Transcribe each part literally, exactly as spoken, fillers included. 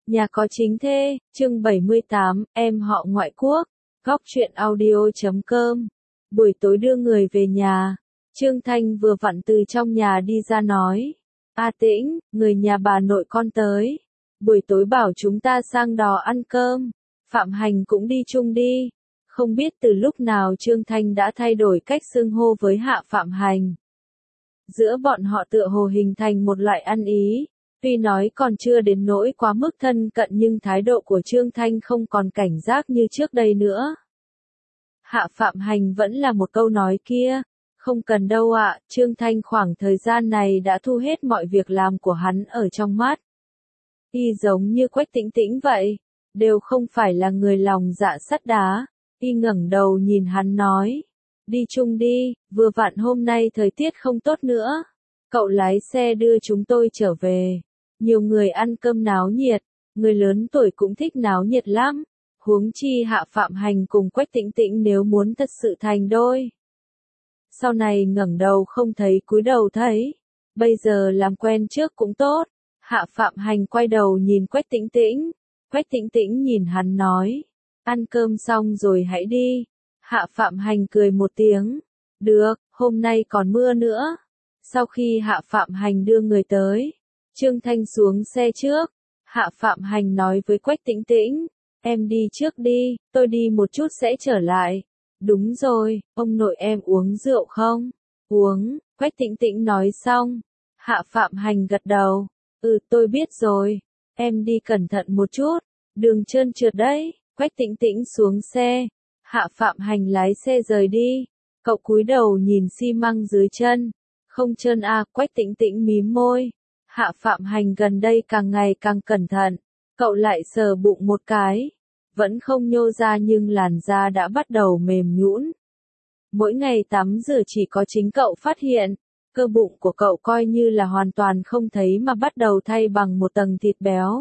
Nhà có chính thê, chương bảy mươi tám, em họ ngoại quốc, góc truyện audio chấm com. Buổi tối đưa người về nhà, Trương Thanh vừa vặn từ trong nhà đi ra nói. A Tĩnh, người nhà bà nội con tới. Buổi tối bảo chúng ta sang đò ăn cơm. Phạm Hành cũng đi chung đi. Không biết từ lúc nào Trương Thanh đã thay đổi cách xưng hô với Hạ Phạm Hành. Giữa bọn họ tựa hồ hình thành một loại ăn ý. Tuy nói còn chưa đến nỗi quá mức thân cận nhưng thái độ của Trương Thanh không còn cảnh giác như trước đây nữa. Hạ Phạm Hành vẫn là một câu nói kia. Không cần đâu ạ, Trương Thanh khoảng thời gian này đã thu hết mọi việc làm của hắn ở trong mắt. Y giống như Quách Tĩnh Tĩnh vậy, đều không phải là người lòng dạ sắt đá. Y ngẩng đầu nhìn hắn nói, đi chung đi, vừa vặn hôm nay thời tiết không tốt nữa. Cậu lái xe đưa chúng tôi trở về. Nhiều người ăn cơm náo nhiệt, người lớn tuổi cũng thích náo nhiệt lắm. Huống chi Hạ Phạm Hành cùng Quách Tĩnh Tĩnh nếu muốn thật sự thành đôi. Sau này ngẩng đầu không thấy cúi đầu thấy. Bây giờ làm quen trước cũng tốt. Hạ Phạm Hành quay đầu nhìn Quách Tĩnh Tĩnh. Quách Tĩnh Tĩnh nhìn hắn nói. Ăn cơm xong rồi hãy đi. Hạ Phạm Hành cười một tiếng. Được, hôm nay còn mưa nữa. Sau khi Hạ Phạm Hành đưa người tới, Trương Thanh xuống xe trước. Hạ Phạm Hành nói với Quách Tĩnh Tĩnh. Em đi trước đi, tôi đi một chút sẽ trở lại. Đúng rồi, ông nội em uống rượu không? Uống, Quách Tĩnh Tĩnh nói xong. Hạ Phạm Hành gật đầu. Ừ, tôi biết rồi. Em đi cẩn thận một chút. Đường trơn trượt đấy. Quách Tĩnh Tĩnh xuống xe. Hạ Phạm Hành lái xe rời đi. Cậu cúi đầu nhìn xi măng dưới chân. Không trơn à, Quách Tĩnh Tĩnh mím môi. Hạ Phạm Hành gần đây càng ngày càng cẩn thận. Cậu lại sờ bụng một cái. Vẫn không nhô ra nhưng làn da đã bắt đầu mềm nhũn. Mỗi ngày tắm rửa chỉ có chính cậu phát hiện. Cơ bụng của cậu coi như là hoàn toàn không thấy mà bắt đầu thay bằng một tầng thịt béo.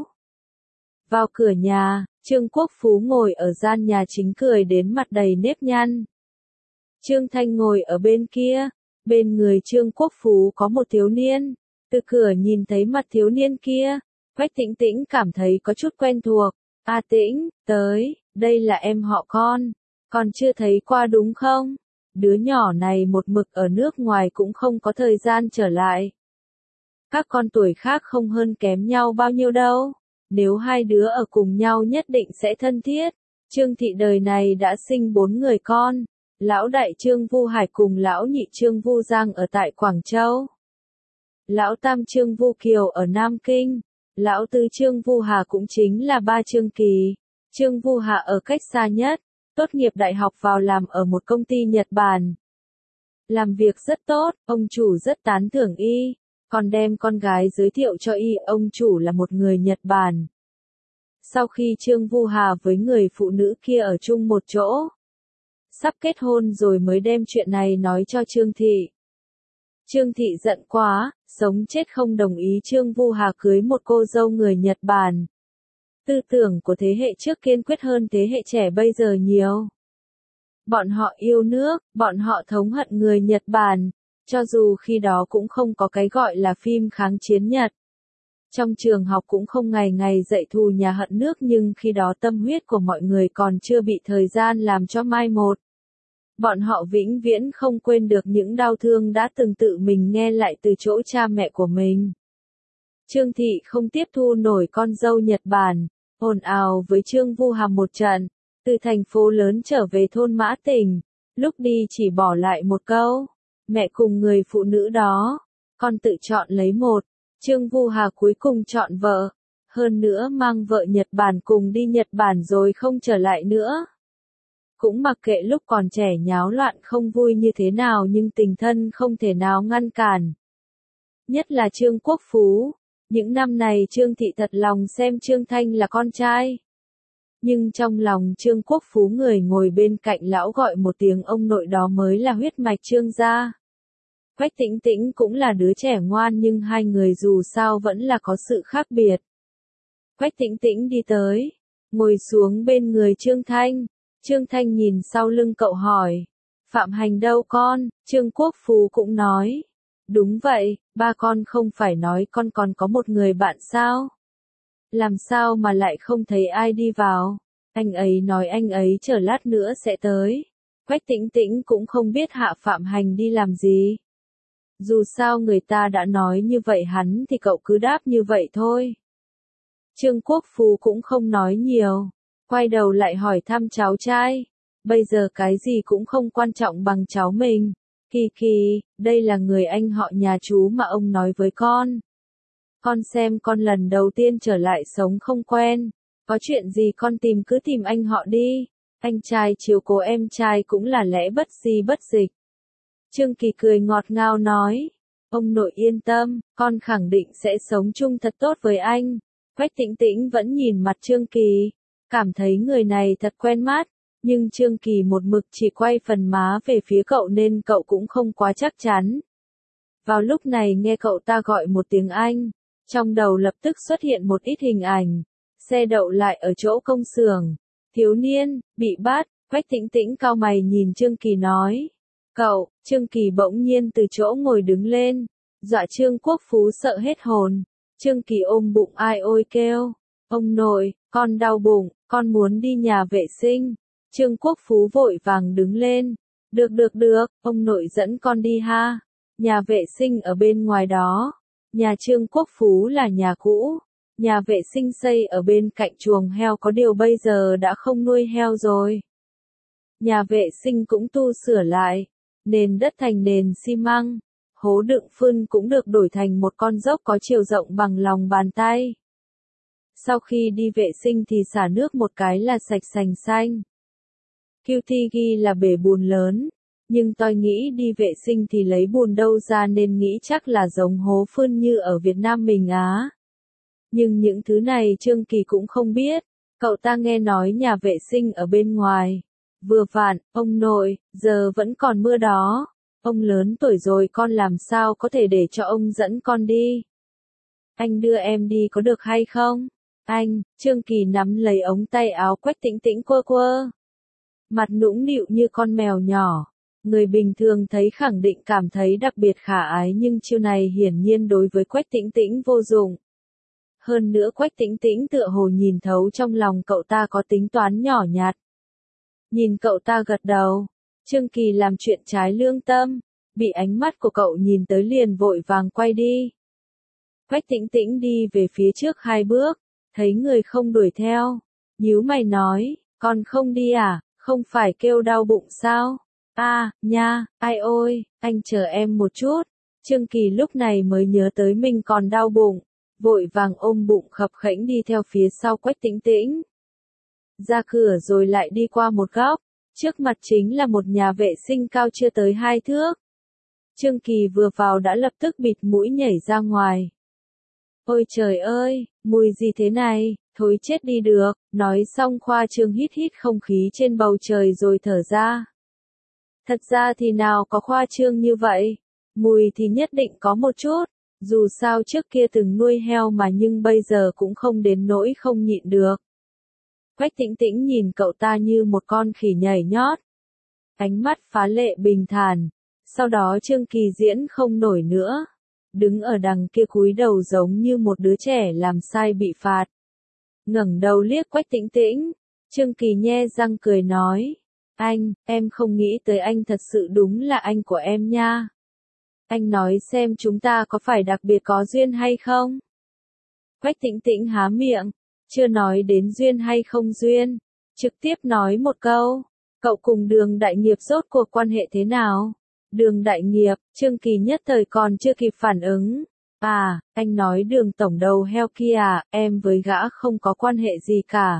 Vào cửa nhà, Trương Quốc Phú ngồi ở gian nhà chính cười đến mặt đầy nếp nhăn. Trương Thanh ngồi ở bên kia. Bên người Trương Quốc Phú có một thiếu niên. Từ cửa nhìn thấy mặt thiếu niên kia, Quách Tĩnh Tĩnh cảm thấy có chút quen thuộc. A Tĩnh, tới, đây là em họ con. Con chưa thấy qua đúng không? Đứa nhỏ này một mực ở nước ngoài cũng không có thời gian trở lại. Các con tuổi khác không hơn kém nhau bao nhiêu đâu. Nếu hai đứa ở cùng nhau nhất định sẽ thân thiết. Trương thị đời này đã sinh bốn người con. Lão đại Trương Vu Hải cùng lão nhị Trương Vu Giang ở tại Quảng Châu. Lão tam Trương Vu Kiều ở Nam Kinh. Lão tứ Trương Vu Hà cũng chính là ba Trương Kỳ. Trương Vu Hà ở cách xa nhất. Tốt nghiệp đại học vào làm ở một công ty Nhật Bản. Làm việc rất tốt, ông chủ rất tán thưởng y. Còn đem con gái giới thiệu cho y, ông chủ là một người Nhật Bản. Sau khi Trương Vu Hà với người phụ nữ kia ở chung một chỗ, sắp kết hôn rồi mới đem chuyện này nói cho Trương thị. Trương thị giận quá, sống chết không đồng ý Trương Vu Hà cưới một cô dâu người Nhật Bản. Tư tưởng của thế hệ trước kiên quyết hơn thế hệ trẻ bây giờ nhiều. Bọn họ yêu nước, bọn họ thống hận người Nhật Bản, cho dù khi đó cũng không có cái gọi là phim kháng chiến Nhật. Trong trường học cũng không ngày ngày dạy thù nhà hận nước nhưng khi đó tâm huyết của mọi người còn chưa bị thời gian làm cho mai một. Bọn họ vĩnh viễn không quên được những đau thương đã từng tự mình nghe lại từ chỗ cha mẹ của mình. Trương thị không tiếp thu nổi con dâu Nhật Bản, ồn ào với Trương Vu Hà một trận, từ thành phố lớn trở về thôn Mã Tỉnh, lúc đi chỉ bỏ lại một câu, mẹ cùng người phụ nữ đó, con tự chọn lấy một. Trương Vu Hà cuối cùng chọn vợ, hơn nữa mang vợ Nhật Bản cùng đi Nhật Bản rồi không trở lại nữa. Cũng mặc kệ lúc còn trẻ nháo loạn không vui như thế nào nhưng tình thân không thể nào ngăn cản. Nhất là Trương Quốc Phú, những năm này Trương thị thật lòng xem Trương Thanh là con trai. Nhưng trong lòng Trương Quốc Phú người ngồi bên cạnh lão gọi một tiếng ông nội đó mới là huyết mạch Trương gia. Quách Tĩnh Tĩnh cũng là đứa trẻ ngoan nhưng hai người dù sao vẫn là có sự khác biệt. Quách Tĩnh Tĩnh đi tới, ngồi xuống bên người Trương Thanh. Trương Thanh nhìn sau lưng cậu hỏi, Phạm Hành đâu con? Trương Quốc Phú cũng nói, đúng vậy, ba con không phải nói con còn có một người bạn sao? Làm sao mà lại không thấy ai đi vào? Anh ấy nói anh ấy chờ lát nữa sẽ tới. Quách Tĩnh Tĩnh cũng không biết Hạ Phạm Hành đi làm gì. Dù sao người ta đã nói như vậy hắn thì cậu cứ đáp như vậy thôi. Trương Quốc Phú cũng không nói nhiều. Quay đầu lại hỏi thăm cháu trai. Bây giờ cái gì cũng không quan trọng bằng cháu mình. Kỳ kỳ, đây là người anh họ nhà chú mà ông nói với con. Con xem con lần đầu tiên trở lại sống không quen. Có chuyện gì con tìm cứ tìm anh họ đi. Anh trai chiếu cố em trai cũng là lẽ bất di bất dịch. Trương Kỳ cười ngọt ngào nói. Ông nội yên tâm, con khẳng định sẽ sống chung thật tốt với anh. Quách Tĩnh Tĩnh vẫn nhìn mặt Trương Kỳ. Cảm thấy người này thật quen mắt. Nhưng Trương Kỳ một mực chỉ quay phần má về phía cậu nên cậu cũng không quá chắc chắn. Vào lúc này nghe cậu ta gọi một tiếng Anh. Trong đầu lập tức xuất hiện một ít hình ảnh. Xe đậu lại ở chỗ công xưởng. Thiếu niên, bị bắt. Quách Tĩnh Tĩnh cau mày nhìn Trương Kỳ nói. Cậu, Trương Kỳ bỗng nhiên từ chỗ ngồi đứng lên. Dọa Trương Quốc Phú sợ hết hồn. Trương Kỳ ôm bụng ai ôi kêu. Ông nội, con đau bụng, con muốn đi nhà vệ sinh. Trương Quốc Phú vội vàng đứng lên. Được được được, ông nội dẫn con đi ha. Nhà vệ sinh ở bên ngoài đó. Nhà Trương Quốc Phú là nhà cũ. Nhà vệ sinh xây ở bên cạnh chuồng heo có điều bây giờ đã không nuôi heo rồi. Nhà vệ sinh cũng tu sửa lại. Nền đất thành nền xi măng. Hố đựng phân cũng được đổi thành một con dốc có chiều rộng bằng lòng bàn tay. Sau khi đi vệ sinh thì xả nước một cái là sạch sành xanh. quy tê ghi là bể bùn lớn. Nhưng tôi nghĩ đi vệ sinh thì lấy bùn đâu ra nên nghĩ chắc là giống hố phân như ở Việt Nam mình á. Nhưng những thứ này Trương Kỳ cũng không biết. Cậu ta nghe nói nhà vệ sinh ở bên ngoài. Vừa vặn, ông nội, giờ vẫn còn mưa đó. Ông lớn tuổi rồi con làm sao có thể để cho ông dẫn con đi. Anh đưa em đi có được hay không? Anh, Trương Kỳ nắm lấy ống tay áo Quách Tĩnh Tĩnh quơ quơ. Mặt nũng nịu như con mèo nhỏ. Người bình thường thấy khẳng định cảm thấy đặc biệt khả ái nhưng chiêu này hiển nhiên đối với Quách Tĩnh Tĩnh vô dụng. Hơn nữa Quách Tĩnh Tĩnh tựa hồ nhìn thấu trong lòng cậu ta có tính toán nhỏ nhặt. Nhìn cậu ta gật đầu. Trương Kỳ làm chuyện trái lương tâm. Bị ánh mắt của cậu nhìn tới liền vội vàng quay đi. Quách Tĩnh Tĩnh đi về phía trước hai bước. Thấy người không đuổi theo. Nhíu mày nói, con không đi à, không phải kêu đau bụng sao? À, nha, ai ôi, anh chờ em một chút. Trương Kỳ lúc này mới nhớ tới mình còn đau bụng. Vội vàng ôm bụng khập khẽnh đi theo phía sau Quách Tĩnh Tĩnh. Ra cửa rồi lại đi qua một góc. Trước mặt chính là một nhà vệ sinh cao chưa tới hai thước. Trương Kỳ vừa vào đã lập tức bịt mũi nhảy ra ngoài. Ôi trời ơi, mùi gì thế này, thối chết đi được. Nói xong Khoa Trương hít hít không khí trên bầu trời rồi thở ra. Thật ra thì nào có khoa trương như vậy. Mùi thì nhất định có một chút. Dù sao trước kia từng nuôi heo mà nhưng bây giờ cũng không đến nỗi không nhịn được. Quách Tĩnh Tĩnh nhìn cậu ta như một con khỉ nhảy nhót. Ánh mắt phá lệ bình thản. Sau đó Trương Kỳ diễn không nổi nữa. Đứng ở đằng kia cúi đầu giống như một đứa trẻ làm sai bị phạt. Ngẩng đầu liếc Quách Tĩnh Tĩnh. Trương Kỳ nhe răng cười nói. Anh, em không nghĩ tới anh thật sự đúng là anh của em nha. Anh nói xem chúng ta có phải đặc biệt có duyên hay không? Quách Tĩnh Tĩnh há miệng. Chưa nói đến duyên hay không duyên. Trực tiếp nói một câu. Cậu cùng Đường Đại Nghiệp rốt cuộc quan hệ thế nào? Đường Đại Nghiệp, Trương Kỳ nhất thời còn chưa kịp phản ứng. À, anh nói Đường tổng đầu heo kia à, em với gã không có quan hệ gì cả.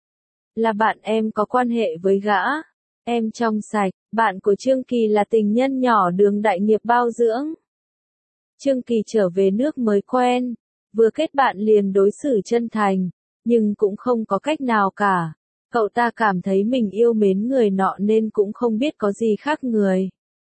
Là bạn em có quan hệ với gã. Em trong sạch, bạn của Trương Kỳ là tình nhân nhỏ Đường Đại Nghiệp bao dưỡng. Trương Kỳ trở về nước mới quen. Vừa kết bạn liền đối xử chân thành. Nhưng cũng không có cách nào cả. Cậu ta cảm thấy mình yêu mến người nọ nên cũng không biết có gì khác người.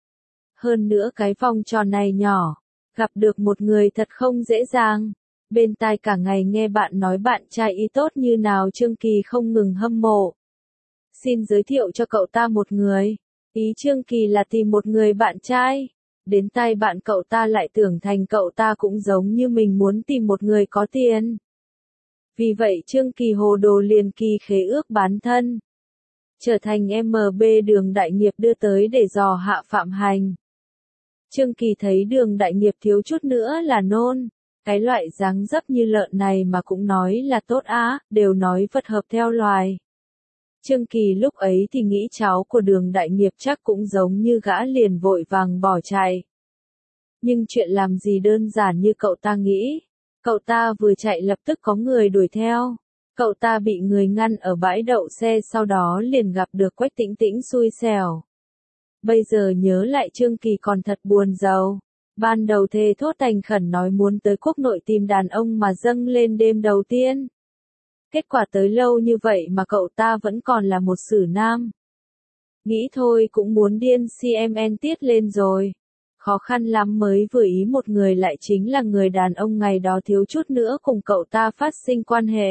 Hơn nữa cái vòng tròn này nhỏ. Gặp được một người thật không dễ dàng. Bên tai cả ngày nghe bạn nói bạn trai y tốt như nào Trương Kỳ không ngừng hâm mộ. Xin giới thiệu cho cậu ta một người. Ý Trương Kỳ là tìm một người bạn trai. Đến tai bạn cậu ta lại tưởng thành cậu ta cũng giống như mình muốn tìm một người có tiền. Vì vậy Trương Kỳ hồ đồ liền ký khế ước bán thân. Trở thành em bê Đường Đại Nghiệp đưa tới để dò Hạ Phạm Hành. Trương Kỳ thấy Đường Đại Nghiệp thiếu chút nữa là nôn. Cái loại dáng dấp như lợn này mà cũng nói là tốt á, đều nói vật hợp theo loài. Trương Kỳ lúc ấy thì nghĩ cháu của Đường Đại Nghiệp chắc cũng giống như gã liền vội vàng bỏ chạy. Nhưng chuyện làm gì đơn giản như cậu ta nghĩ. Cậu ta vừa chạy lập tức có người đuổi theo. Cậu ta bị người ngăn ở bãi đậu xe, sau đó liền gặp được Quách Tĩnh Tĩnh xui xẻo. Bây giờ nhớ lại Trương Kỳ còn thật buồn rầu. Ban đầu thề thốt thành khẩn nói muốn tới quốc nội tìm đàn ông mà dâng lên đêm đầu tiên. Kết quả tới lâu như vậy mà cậu ta vẫn còn là một xử nam. Nghĩ thôi cũng muốn điên xê em en tiết lên rồi. Khó khăn lắm mới vừa ý một người lại chính là người đàn ông ngày đó thiếu chút nữa cùng cậu ta phát sinh quan hệ.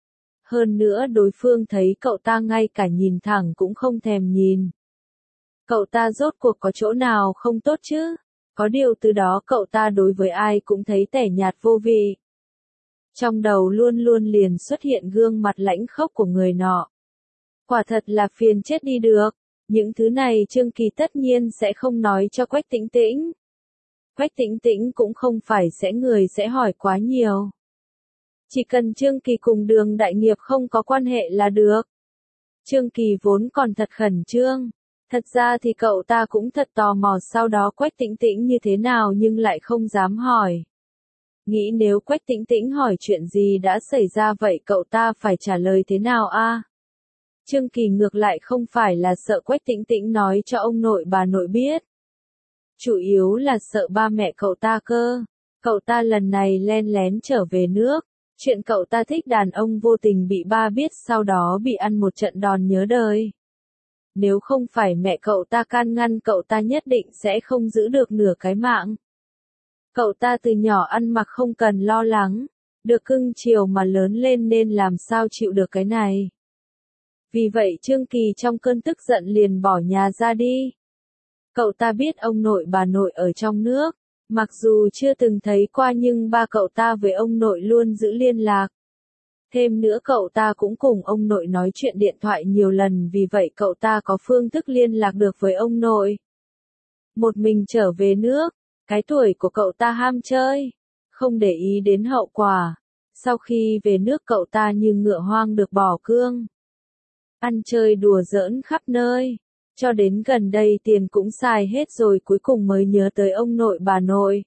Hơn nữa đối phương thấy cậu ta ngay cả nhìn thẳng cũng không thèm nhìn. Cậu ta rốt cuộc có chỗ nào không tốt chứ? Có điều từ đó cậu ta đối với ai cũng thấy tẻ nhạt vô vị. Trong đầu luôn luôn liền xuất hiện gương mặt lãnh khốc của người nọ. Quả thật là phiền chết đi được. Những thứ này Trương Kỳ tất nhiên sẽ không nói cho Quách Tĩnh Tĩnh. Quách Tĩnh Tĩnh cũng không phải sẽ người sẽ hỏi quá nhiều. Chỉ cần Trương Kỳ cùng Đường Đại Nghiệp không có quan hệ là được. Trương Kỳ vốn còn thật khẩn trương. Thật ra thì cậu ta cũng thật tò mò sau đó Quách Tĩnh Tĩnh như thế nào nhưng lại không dám hỏi. Nghĩ nếu Quách Tĩnh Tĩnh hỏi chuyện gì đã xảy ra vậy cậu ta phải trả lời thế nào a? Trương Kỳ ngược lại không phải là sợ Quách Tĩnh Tĩnh nói cho ông nội bà nội biết. Chủ yếu là sợ ba mẹ cậu ta cơ. Cậu ta lần này len lén trở về nước. Chuyện cậu ta thích đàn ông vô tình bị ba biết sau đó bị ăn một trận đòn nhớ đời. Nếu không phải mẹ cậu ta can ngăn cậu ta nhất định sẽ không giữ được nửa cái mạng. Cậu ta từ nhỏ ăn mặc không cần lo lắng. Được cưng chiều mà lớn lên nên làm sao chịu được cái này. Vì vậy Trương Kỳ trong cơn tức giận liền bỏ nhà ra đi. Cậu ta biết ông nội bà nội ở trong nước. Mặc dù chưa từng thấy qua nhưng ba cậu ta với ông nội luôn giữ liên lạc. Thêm nữa cậu ta cũng cùng ông nội nói chuyện điện thoại nhiều lần vì vậy cậu ta có phương thức liên lạc được với ông nội. Một mình trở về nước, cái tuổi của cậu ta ham chơi, không để ý đến hậu quả. Sau khi về nước cậu ta như ngựa hoang được bỏ cương. Ăn chơi đùa giỡn khắp nơi. Cho đến gần đây tiền cũng xài hết rồi cuối cùng mới nhớ tới ông nội bà nội.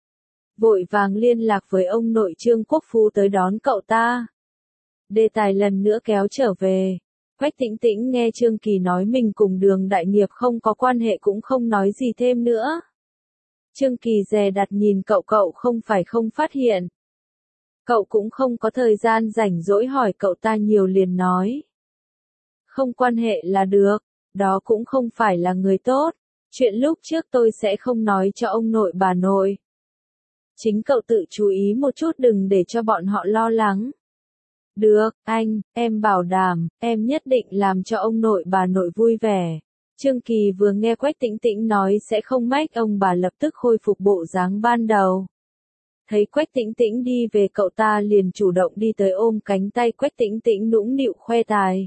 Vội vàng liên lạc với ông nội Trương Quốc Phú tới đón cậu ta. Đề tài lần nữa kéo trở về. Quách Tĩnh Tĩnh nghe Trương Kỳ nói mình cùng Đường Đại Nghiệp không có quan hệ cũng không nói gì thêm nữa. Trương Kỳ dè đặt nhìn cậu cậu không phải không phát hiện. Cậu cũng không có thời gian rảnh rỗi hỏi cậu ta nhiều liền nói. Không quan hệ là được, đó cũng không phải là người tốt. Chuyện lúc trước tôi sẽ không nói cho ông nội bà nội. Chính cậu tự chú ý một chút đừng để cho bọn họ lo lắng. Được, anh, em bảo đảm, em nhất định làm cho ông nội bà nội vui vẻ. Trương Kỳ vừa nghe Quách Tĩnh Tĩnh nói sẽ không mách ông bà lập tức khôi phục bộ dáng ban đầu. Thấy Quách Tĩnh Tĩnh đi về cậu ta liền chủ động đi tới ôm cánh tay Quách Tĩnh Tĩnh nũng nịu khoe tài.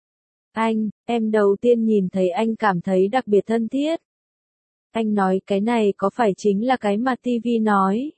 Anh, em đầu tiên nhìn thấy anh cảm thấy đặc biệt thân thiết. Anh nói cái này có phải chính là cái mà ti vi nói?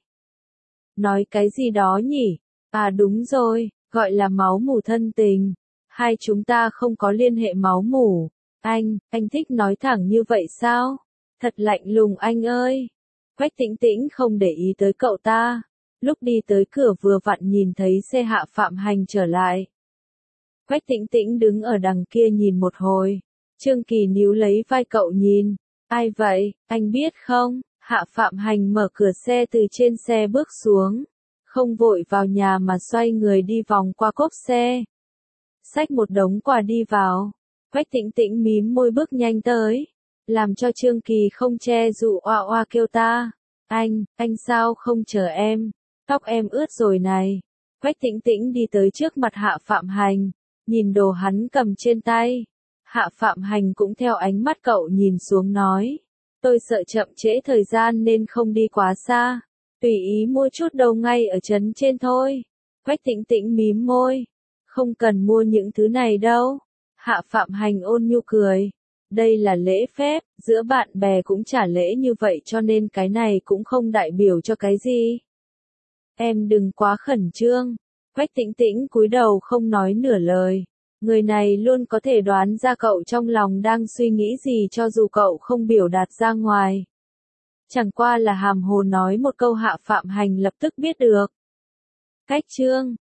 Nói cái gì đó nhỉ? À đúng rồi, gọi là máu mủ thân tình. Hai chúng ta không có liên hệ máu mủ. Anh, anh thích nói thẳng như vậy sao? Thật lạnh lùng anh ơi. Quách Tĩnh Tĩnh không để ý tới cậu ta. Lúc đi tới cửa vừa vặn nhìn thấy xe Hạ Phạm Hành trở lại. Quách Tĩnh Tĩnh đứng ở đằng kia nhìn một hồi. Trương Kỳ níu lấy vai cậu nhìn. Ai vậy, anh biết không? Hạ Phạm Hành mở cửa xe từ trên xe bước xuống. Không vội vào nhà mà xoay người đi vòng qua cốp xe. Xách một đống quà đi vào. Quách Tĩnh Tĩnh mím môi bước nhanh tới. Làm cho Trương Kỳ không che dụ oa oa kêu ta. Anh, anh sao không chờ em? Tóc em ướt rồi này. Quách Tĩnh Tĩnh đi tới trước mặt Hạ Phạm Hành. Nhìn đồ hắn cầm trên tay. Hạ Phạm Hành cũng theo ánh mắt cậu nhìn xuống nói. Tôi sợ chậm trễ thời gian nên không đi quá xa. Tùy ý mua chút đâu ngay ở trấn trên thôi. Quách Tĩnh Tĩnh mím môi. Không cần mua những thứ này đâu. Hạ Phạm Hành ôn nhu cười. Đây là lễ phép, giữa bạn bè cũng trả lễ như vậy cho nên cái này cũng không đại biểu cho cái gì. Em đừng quá khẩn trương. Quách Tĩnh Tĩnh cúi đầu không nói nửa lời. Người này luôn có thể đoán ra cậu trong lòng đang suy nghĩ gì cho dù cậu không biểu đạt ra ngoài. Chẳng qua là hàm hồ nói một câu Hạ Phạm Hành lập tức biết được. Cách chương